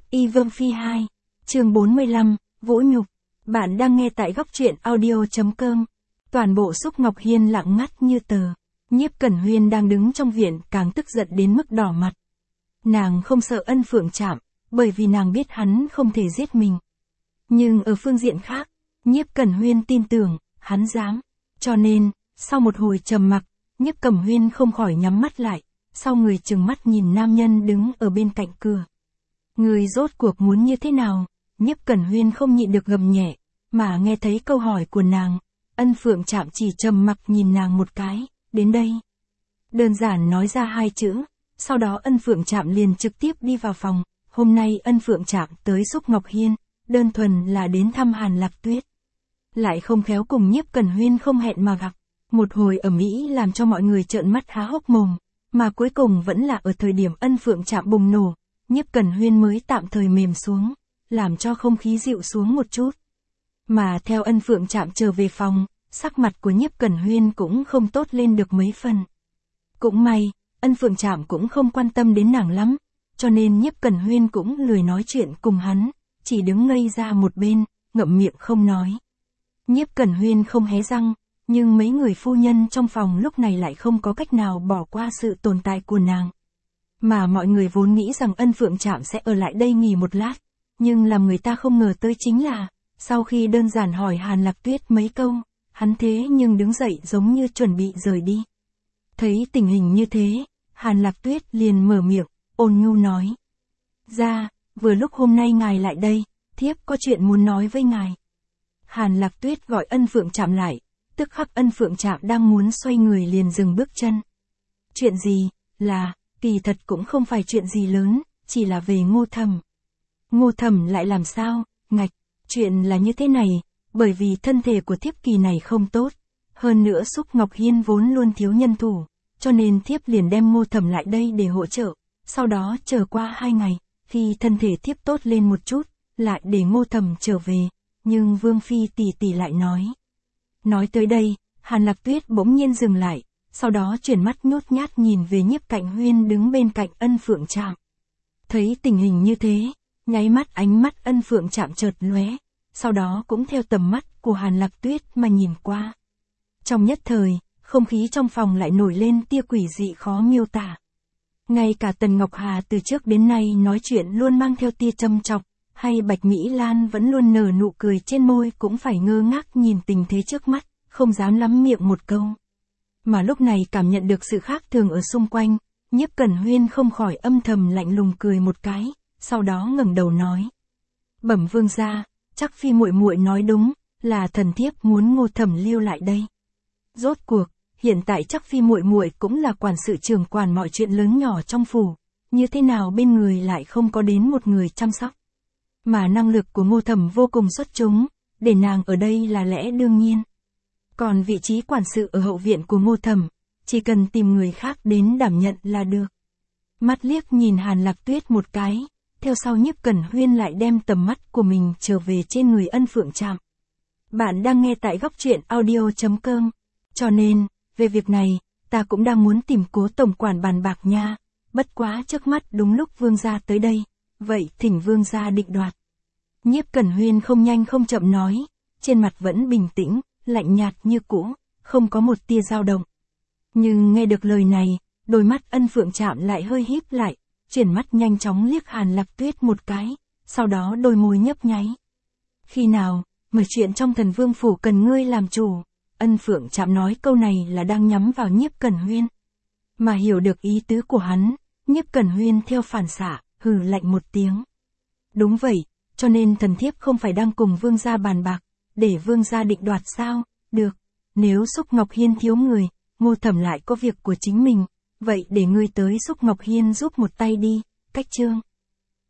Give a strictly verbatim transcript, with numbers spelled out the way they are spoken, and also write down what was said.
Y Vương Phi hai, chương bốn mươi lăm, Vũ Nhục. Bạn đang nghe tại góc truyện audio.com. Toàn bộ Xúc Ngọc Hiên lặng ngắt như tờ. Nhiếp Cẩn Huyên đang đứng trong viện càng tức giận đến mức đỏ mặt. Nàng không sợ Ân Phượng Trạm, bởi vì nàng biết hắn không thể giết mình. Nhưng ở phương diện khác, Nhiếp Cẩn Huyên tin tưởng, hắn dám. Cho nên, sau một hồi trầm mặc, Nhiếp Cẩm Huyên không khỏi nhắm mắt lại, sau người trừng mắt nhìn nam nhân đứng ở bên cạnh cửa. Người rốt cuộc muốn như thế nào? Nhiếp Cẩn Huyên không nhịn được gầm nhẹ, mà nghe thấy câu hỏi của nàng. Ân Phượng Trạm chỉ trầm mặc nhìn nàng một cái, đến đây. Đơn giản nói ra hai chữ, sau đó Ân Phượng Trạm liền trực tiếp đi vào phòng. Hôm nay Ân Phượng Trạm tới Xúc Ngọc Hiên, đơn thuần là đến thăm Hàn Lạc Tuyết. Lại không khéo cùng Nhiếp Cẩn Huyên không hẹn mà gặp. Một hồi ầm ĩ làm cho mọi người trợn mắt há hốc mồm, mà cuối cùng vẫn là ở thời điểm Ân Phượng Trạm bùng nổ, Nhiếp Cẩn Huyên mới tạm thời mềm xuống, làm cho không khí dịu xuống một chút. Mà theo Ân Phượng Trạm trở về phòng, sắc mặt của Nhiếp Cẩn Huyên cũng không tốt lên được mấy phần. Cũng may, Ân Phượng Trạm cũng không quan tâm đến nàng lắm, cho nên Nhiếp Cẩn Huyên cũng lười nói chuyện cùng hắn, chỉ đứng ngây ra một bên, ngậm miệng không nói. Nhiếp Cẩn Huyên không hé răng, nhưng mấy người phu nhân trong phòng lúc này lại không có cách nào bỏ qua sự tồn tại của nàng. Mà mọi người vốn nghĩ rằng Ân Phượng Trạm sẽ ở lại đây nghỉ một lát, nhưng làm người ta không ngờ tới chính là, sau khi đơn giản hỏi Hàn Lạc Tuyết mấy câu, hắn thế nhưng đứng dậy giống như chuẩn bị rời đi. Thấy tình hình như thế, Hàn Lạc Tuyết liền mở miệng, ôn nhu nói. Ra, vừa lúc hôm nay ngài lại đây, thiếp có chuyện muốn nói với ngài. Hàn Lạc Tuyết gọi Ân Phượng Trạm lại, tức khắc Ân Phượng Trạm đang muốn xoay người liền dừng bước chân. Chuyện gì, là, kỳ thật cũng không phải chuyện gì lớn, chỉ là về Ngô Thẩm. Ngô Thẩm lại làm sao, ngạch, chuyện là như thế này, bởi vì thân thể của thiếp kỳ này không tốt, hơn nữa Xúc Ngọc Hiên vốn luôn thiếu nhân thủ, cho nên thiếp liền đem Ngô Thẩm lại đây để hỗ trợ, sau đó chờ qua hai ngày, khi thân thể thiếp tốt lên một chút, lại để Ngô Thẩm trở về, nhưng Vương Phi tỷ tỷ lại nói. Nói tới đây, Hàn Lạc Tuyết bỗng nhiên dừng lại, sau đó chuyển mắt nhút nhát nhìn về Nhiếp Cạnh Huyên đứng bên cạnh Ân Phượng Trạm. Thấy tình hình như thế, nháy mắt ánh mắt Ân Phượng Trạm chợt lóe, sau đó cũng theo tầm mắt của Hàn Lạc Tuyết mà nhìn qua. Trong nhất thời, không khí trong phòng lại nổi lên tia quỷ dị khó miêu tả. Ngay cả Tần Ngọc Hà từ trước đến nay nói chuyện luôn mang theo tia châm chọc, hay Bạch Mỹ Lan vẫn luôn nở nụ cười trên môi cũng phải ngơ ngác nhìn tình thế trước mắt, không dám lắm miệng một câu. Mà lúc này cảm nhận được sự khác thường ở xung quanh, Nhiếp Cẩn Huyên không khỏi âm thầm lạnh lùng cười một cái, sau đó ngẩng đầu nói. Bẩm vương gia, chắc Phi muội muội nói đúng, là thần thiếp muốn Ngô Thẩm lưu lại đây. Rốt cuộc, hiện tại chắc Phi muội muội cũng là quản sự trưởng quản mọi chuyện lớn nhỏ trong phủ, như thế nào bên người lại không có đến một người chăm sóc. Mà năng lực của Ngô Thẩm vô cùng xuất chúng, để nàng ở đây là lẽ đương nhiên. Còn vị trí quản sự ở hậu viện của Ngô Thẩm, chỉ cần tìm người khác đến đảm nhận là được. Mắt liếc nhìn Hàn Lạc Tuyết một cái, theo sau Nhiếp Cẩn Huyên lại đem tầm mắt của mình trở về trên người Ân Phượng Trạm. Bạn đang nghe tại góc truyện audio.com, cho nên, về việc này, ta cũng đang muốn tìm Cố tổng quản bàn bạc nha, bất quá trước mắt đúng lúc vương gia tới đây, vậy thỉnh vương gia định đoạt. Nhiếp Cẩn Huyên không nhanh không chậm nói, trên mặt vẫn bình tĩnh, lạnh nhạt như cũ, không có một tia dao động. Nhưng nghe được lời này, đôi mắt Ân Phượng Trạm lại hơi híp lại, chuyển mắt nhanh chóng liếc Hàn Lạc Tuyết một cái, sau đó đôi môi nhấp nháy. Khi nào, mọi chuyện trong Thần Vương phủ cần ngươi làm chủ. Ân Phượng Trạm nói câu này là đang nhắm vào Nhiếp Cẩn Huyên. Mà hiểu được ý tứ của hắn, Nhiếp Cẩn Huyên theo phản xạ, hừ lạnh một tiếng. Đúng vậy, cho nên thần thiếp không phải đang cùng vương gia bàn bạc, để vương gia định đoạt sao, được, nếu Xúc Ngọc Hiên thiếu người, Ngô Thẩm lại có việc của chính mình, vậy để ngươi tới Xúc Ngọc Hiên giúp một tay đi, cách chương.